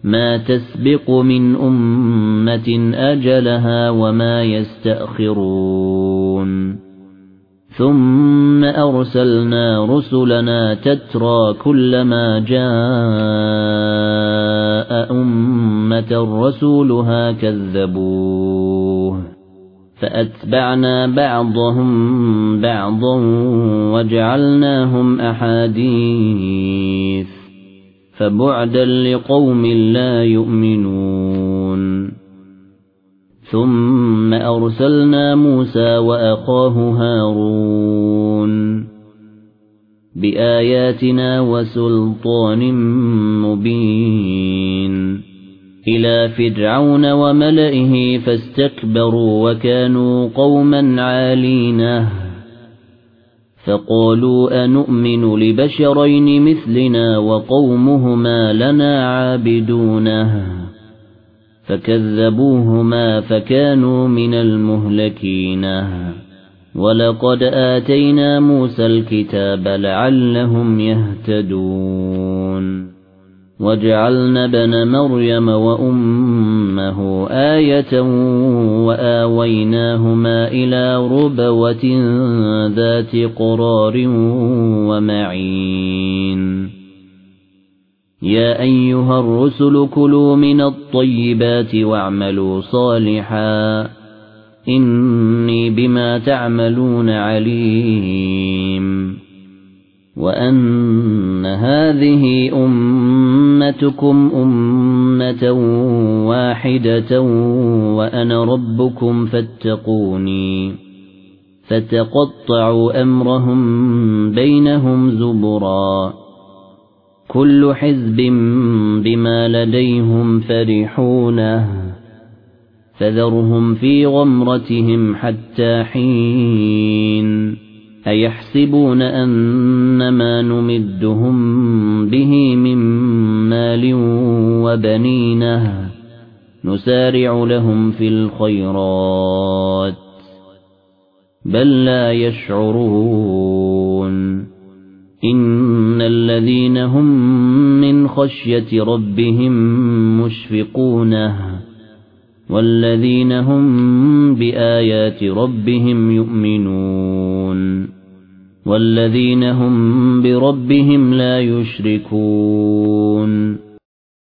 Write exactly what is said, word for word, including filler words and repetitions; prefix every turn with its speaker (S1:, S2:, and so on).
S1: ما تسبق من أمة أجلها وما يستأخرون ثم أرسلنا رسلنا تترى كلما جاء أمة رسولها كذبوه فأتبعنا بعضهم بعضا وجعلناهم أحاديث فبعدا لقوم لا يؤمنون ثم أرسلنا موسى وأخاه هارون بآياتنا وسلطان مبين إلى فرعون وملئه فاستكبروا وكانوا قوما عالين فقالوا أنؤمن لبشرين مثلنا وقومهما لنا عابدونه فكذبوهما فكانوا من المهلكين ولقد آتينا موسى الكتاب لعلهم يهتدون وجعلنا ابن مريم وأمه آية وآويناهما إلى ربوة ذات قرار ومعين يا أيها الرسل كلوا من الطيبات واعملوا صالحا إني بما تعملون عليم وأن هذه أمتكم أمة واحدة وأنا ربكم فاتقوني فتقطعوا أمرهم بينهم زبرا كل حزب بما لديهم فرحون فذرهم في غمرتهم حتى حين أيحسبون أنما نمدهم به من مال وبنين نسارع لهم في الخيرات بل لا يشعرون إن الذين هم من خشية ربهم مشفقون والذين هم بآيات ربهم يؤمنون والذين هم بربهم لا يشركون